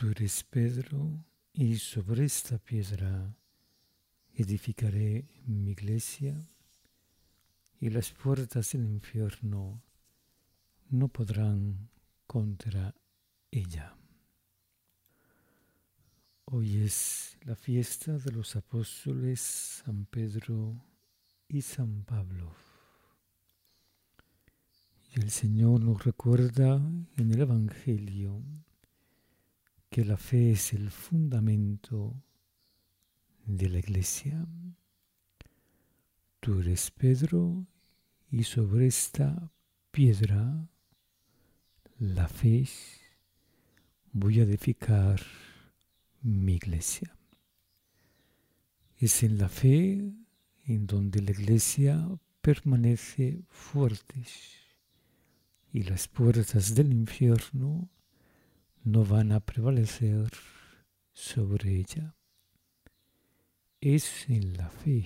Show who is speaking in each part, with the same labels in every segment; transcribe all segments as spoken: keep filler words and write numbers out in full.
Speaker 1: Tú eres Pedro, y sobre esta piedra edificaré mi iglesia, y las puertas del infierno no podrán contra ella. Hoy es la fiesta de los apóstoles San Pedro y San Pablo. Y el Señor nos recuerda en el Evangelio que la fe es el fundamento de la iglesia. Tú eres Pedro, y sobre esta piedra, la fe, voy a edificar mi iglesia. Es en la fe en donde la iglesia permanece fuerte y las puertas del infierno no van a prevalecer sobre ella. Es en la fe,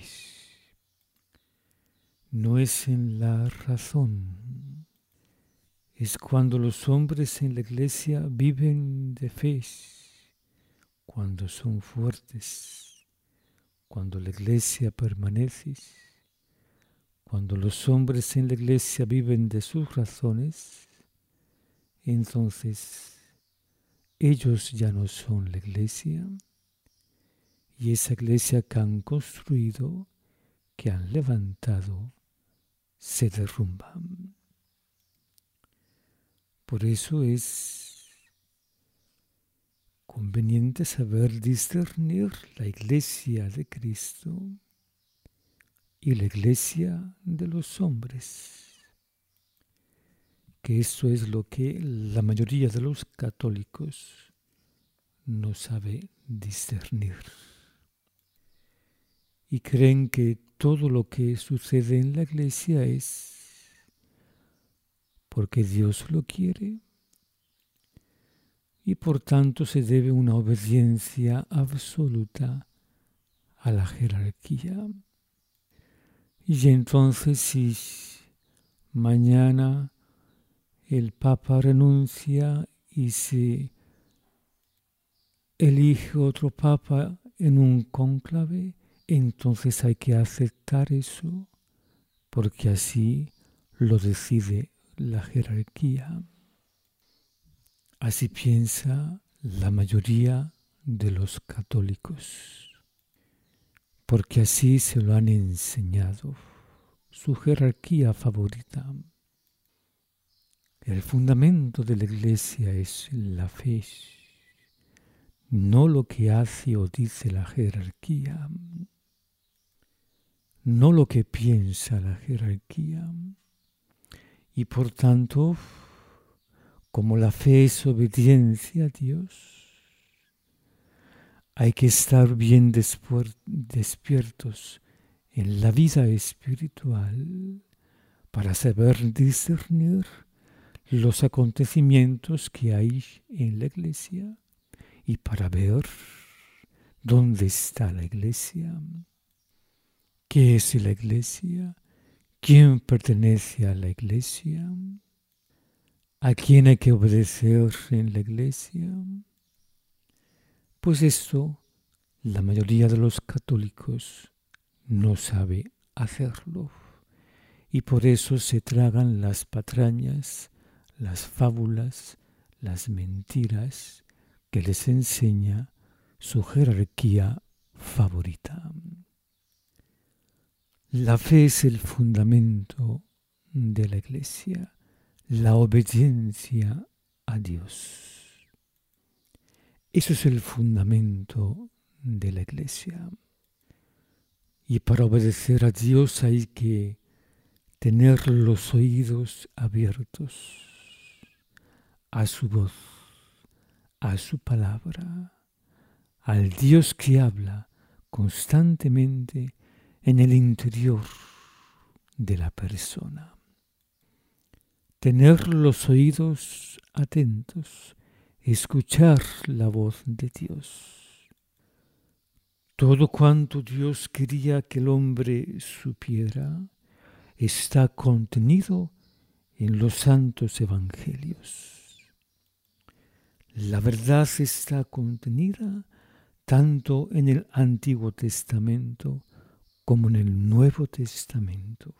Speaker 1: no es en la razón. Es cuando los hombres en la iglesia viven de fe, cuando son fuertes, cuando la iglesia permanece, cuando los hombres en la iglesia viven de sus razones, entonces ellos ya no son la iglesia, y esa iglesia que han construido, que han levantado, se derrumba. Por eso es conveniente saber discernir la iglesia de Cristo y la iglesia de los hombres, que esto es lo que la mayoría de los católicos no sabe discernir. Y creen que todo lo que sucede en la iglesia es porque Dios lo quiere y por tanto se debe una obediencia absoluta a la jerarquía. Y entonces si mañana el Papa renuncia y se elige otro Papa en un cónclave, entonces hay que aceptar eso, porque así lo decide la jerarquía. Así piensa la mayoría de los católicos, porque así se lo han enseñado, su jerarquía favorita. El fundamento de la iglesia es la fe, no lo que hace o dice la jerarquía, no lo que piensa la jerarquía. Y por tanto, como la fe es obediencia a Dios, hay que estar bien despiertos en la vida espiritual para saber discernir los acontecimientos que hay en la iglesia y para ver dónde está la iglesia, qué es la iglesia, quién pertenece a la iglesia, a quién hay que obedecer en la iglesia. Pues esto la mayoría de los católicos no sabe hacerlo y por eso se tragan las patrañas, las fábulas, las mentiras que les enseña su jerarquía favorita. La fe es el fundamento de la iglesia, la obediencia a Dios. Eso es el fundamento de la iglesia. Y para obedecer a Dios hay que tener los oídos abiertos a su voz, a su palabra, al Dios que habla constantemente en el interior de la persona. Tener los oídos atentos, escuchar la voz de Dios. Todo cuanto Dios quería que el hombre supiera está contenido en los santos evangelios. La verdad está contenida tanto en el Antiguo Testamento como en el Nuevo Testamento.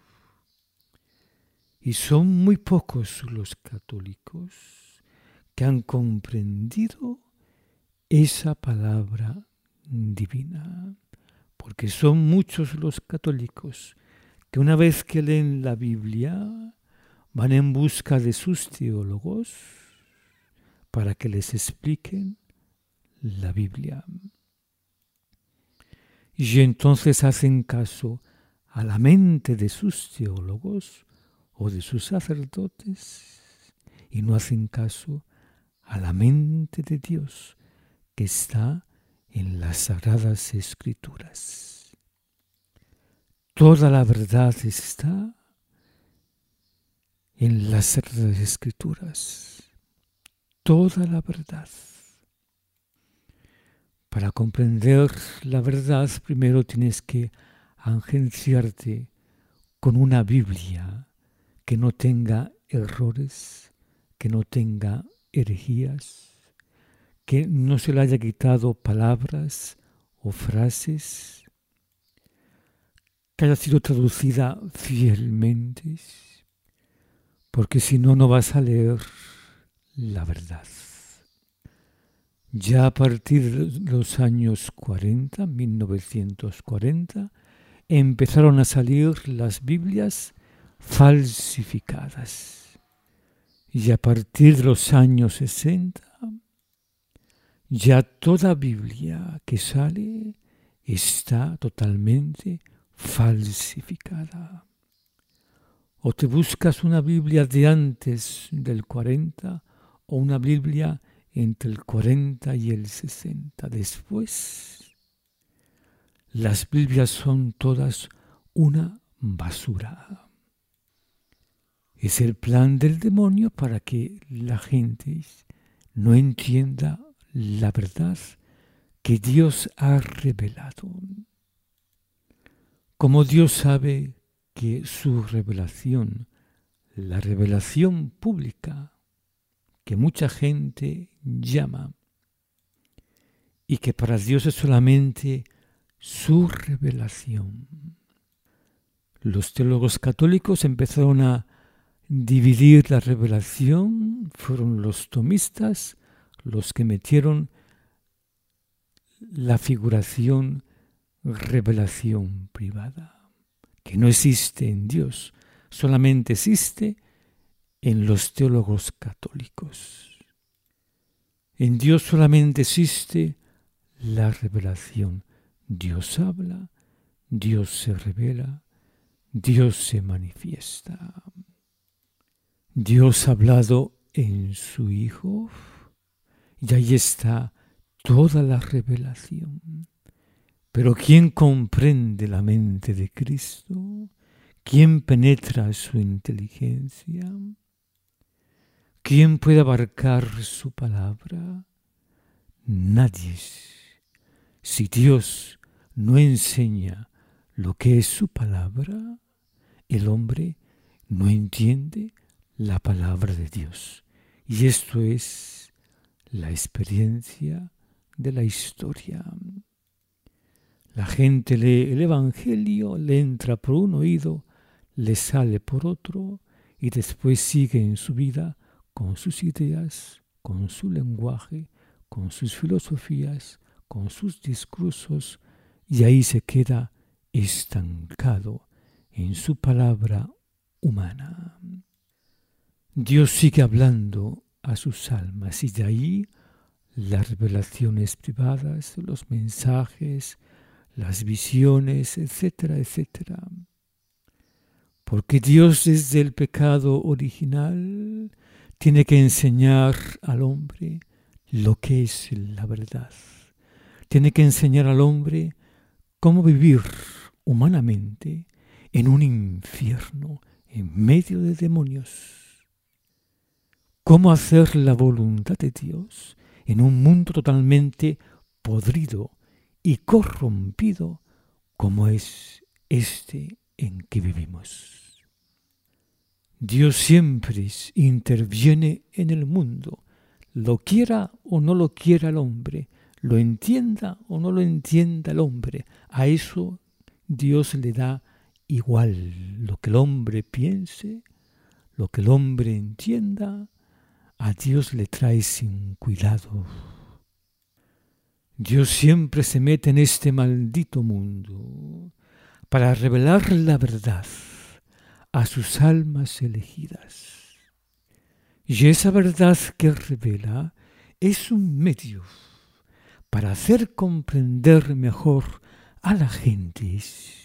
Speaker 1: Y son muy pocos los católicos que han comprendido esa palabra divina, porque son muchos los católicos que una vez que leen la Biblia van en busca de sus teólogos para que les expliquen la Biblia. Y entonces hacen caso a la mente de sus teólogos o de sus sacerdotes y no hacen caso a la mente de Dios que está en las Sagradas Escrituras. Toda la verdad está en las Sagradas Escrituras. Toda la verdad. Para comprender la verdad, primero tienes que agenciarte con una Biblia que no tenga errores, que no tenga herejías, que no se le haya quitado palabras o frases, que haya sido traducida fielmente, porque si no, no vas a leer la verdad. Ya a partir de los años cuarenta, mil novecientos cuarenta, empezaron a salir las Biblias falsificadas. Y a partir de los años sesenta, ya toda Biblia que sale está totalmente falsificada. O te buscas una Biblia de antes del cuarenta o una Biblia entre el cuarenta y el sesenta. Después, las Biblias son todas una basura. Es el plan del demonio para que la gente no entienda la verdad que Dios ha revelado. Como Dios sabe que su revelación, la revelación pública, que mucha gente llama, y que para Dios es solamente su revelación. Los teólogos católicos empezaron a dividir la revelación, fueron los tomistas los que metieron la figuración revelación privada, que no existe en Dios, solamente existe en los teólogos católicos. En Dios solamente existe la revelación. Dios habla, Dios se revela, Dios se manifiesta. Dios ha hablado en su Hijo y ahí está toda la revelación. Pero ¿quién comprende la mente de Cristo? ¿Quién penetra su inteligencia? ¿Quién puede abarcar su palabra? Nadie. Si Dios no enseña lo que es su palabra, el hombre no entiende la palabra de Dios. Y esto es la experiencia de la historia. La gente lee el Evangelio, le entra por un oído, le sale por otro y después sigue en su vida con sus ideas, con su lenguaje, con sus filosofías, con sus discursos, y ahí se queda estancado en su palabra humana. Dios sigue hablando a sus almas y de ahí las revelaciones privadas, los mensajes, las visiones, etcétera, etcétera. Porque Dios desde el pecado original tiene que enseñar al hombre lo que es la verdad. Tiene que enseñar al hombre cómo vivir humanamente en un infierno, en medio de demonios. Cómo hacer la voluntad de Dios en un mundo totalmente podrido y corrompido como es este en que vivimos. Dios siempre interviene en el mundo. lo quiera o no lo quiera el hombre, lo entienda o no lo entienda el hombre, a eso Dios le da igual. Lo que el hombre piense, lo que el hombre entienda, a Dios le trae sin cuidado. Dios siempre se mete en este maldito mundo para revelar la verdad a sus almas elegidas. Y esa verdad que revela es un medio para hacer comprender mejor a la gente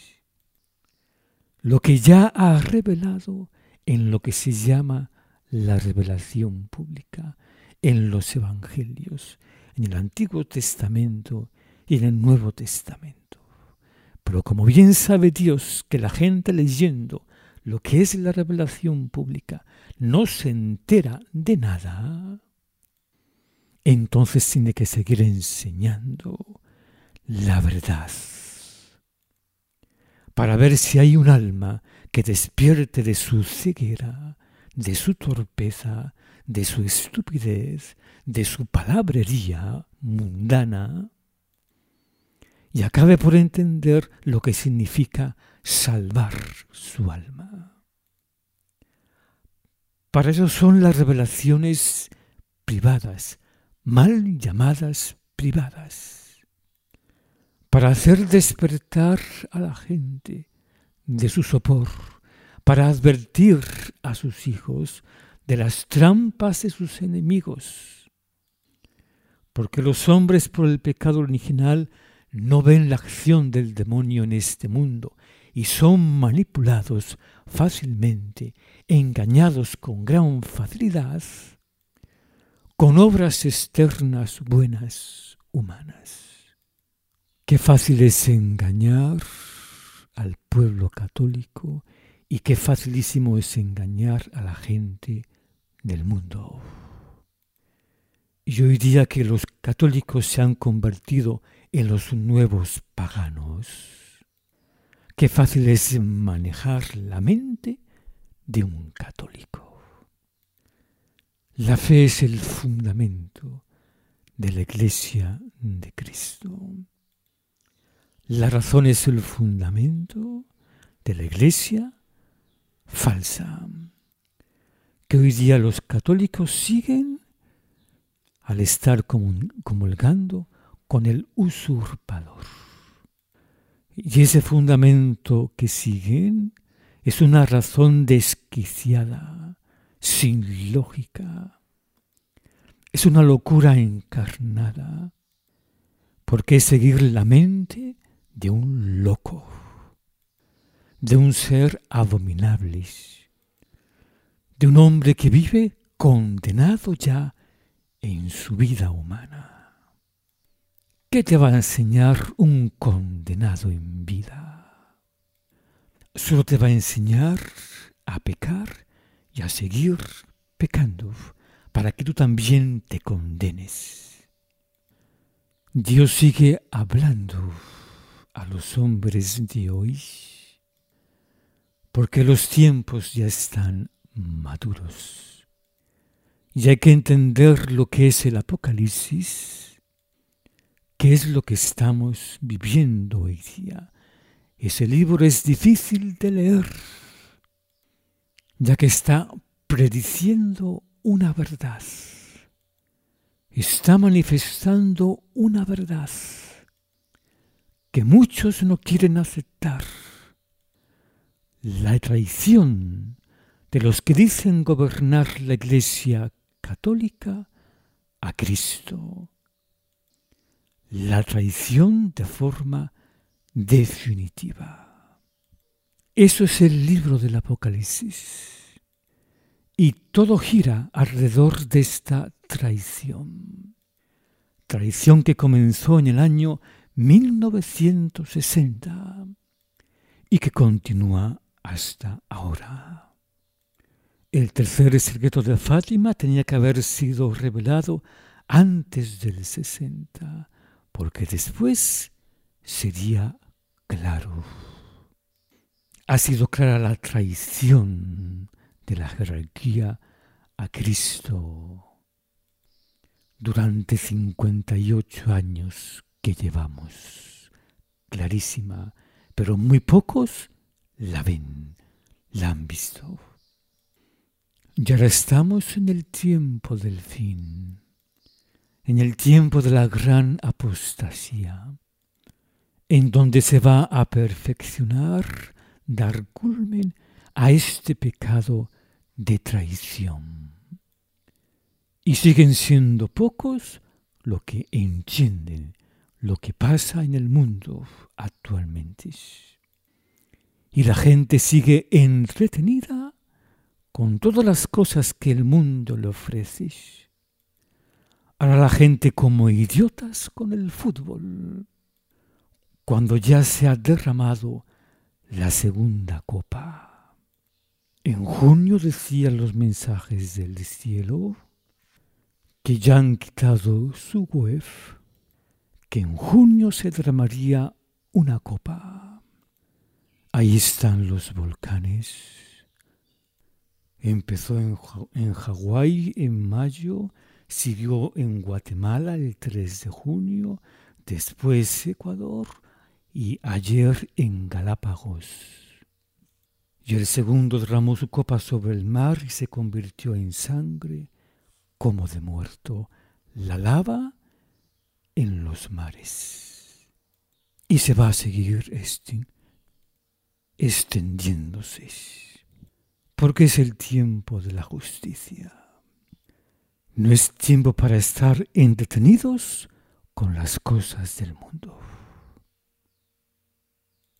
Speaker 1: lo que ya ha revelado en lo que se llama la revelación pública, en los evangelios, en el Antiguo Testamento y en el Nuevo Testamento. Pero como bien sabe Dios que la gente leyendo lo que es la revelación pública no se entera de nada, entonces tiene que seguir enseñando la verdad para ver si hay un alma que despierte de su ceguera, de su torpeza, de su estupidez, de su palabrería mundana y acabe por entender lo que significa salvar su alma. Para eso son las revelaciones privadas, mal llamadas privadas, para hacer despertar a la gente de su sopor, para advertir a sus hijos de las trampas de sus enemigos, porque los hombres por el pecado original no ven la acción del demonio en este mundo y son manipulados fácilmente, engañados con gran facilidad, con obras externas buenas humanas. Qué fácil es engañar al pueblo católico y qué facilísimo es engañar a la gente del mundo. Y hoy día que los católicos se han convertido en los nuevos paganos, qué fácil es manejar la mente de un católico. La fe es el fundamento de la Iglesia de Cristo. La razón es el fundamento de la Iglesia falsa, que hoy día los católicos siguen al estar comulgando con el usurpador. Y ese fundamento que siguen es una razón desquiciada, sin lógica. Es una locura encarnada, porque es seguir la mente de un loco, de un ser abominable, de un hombre que vive condenado ya en su vida humana. ¿Qué te va a enseñar un condenado en vida? Solo te va a enseñar a pecar y a seguir pecando para que tú también te condenes. Dios sigue hablando a los hombres de hoy porque los tiempos ya están maduros y hay que entender lo que es el Apocalipsis, qué es lo que estamos viviendo hoy día. Ese libro es difícil de leer, ya que está prediciendo una verdad, está manifestando una verdad que muchos no quieren aceptar. La traición de los que dicen gobernar la Iglesia católica a Cristo. La traición de forma definitiva. Eso es el libro del Apocalipsis. Y todo gira alrededor de esta traición. Traición que comenzó en el año mil novecientos sesenta y que continúa hasta ahora. El tercer secreto de Fátima tenía que haber sido revelado antes del sesenta, porque después sería claro. Ha sido clara la traición de la jerarquía a Cristo. durante cincuenta y ocho años que llevamos. Clarísima, pero muy pocos la ven, la han visto. Y ahora estamos en el tiempo del fin, en el tiempo de la gran apostasía, en donde se va a perfeccionar, dar culmen a este pecado de traición. Y siguen siendo pocos los que entienden lo que pasa en el mundo actualmente. Y la gente sigue entretenida con todas las cosas que el mundo le ofrece. Ahora la gente como idiotas con el fútbol, cuando ya se ha derramado la segunda copa. En junio decían los mensajes del cielo que ya han quitado su web, que en junio se derramaría una copa. Ahí están los volcanes. Empezó en, en Hawái en mayo, siguió en Guatemala el tres de junio, después Ecuador y ayer en Galápagos. Y el segundo derramó su copa sobre el mar y se convirtió en sangre como de muerto, la lava en los mares. Y se va a seguir este, extendiéndose, porque es el tiempo de la justicia. No es tiempo para estar entretenidos con las cosas del mundo.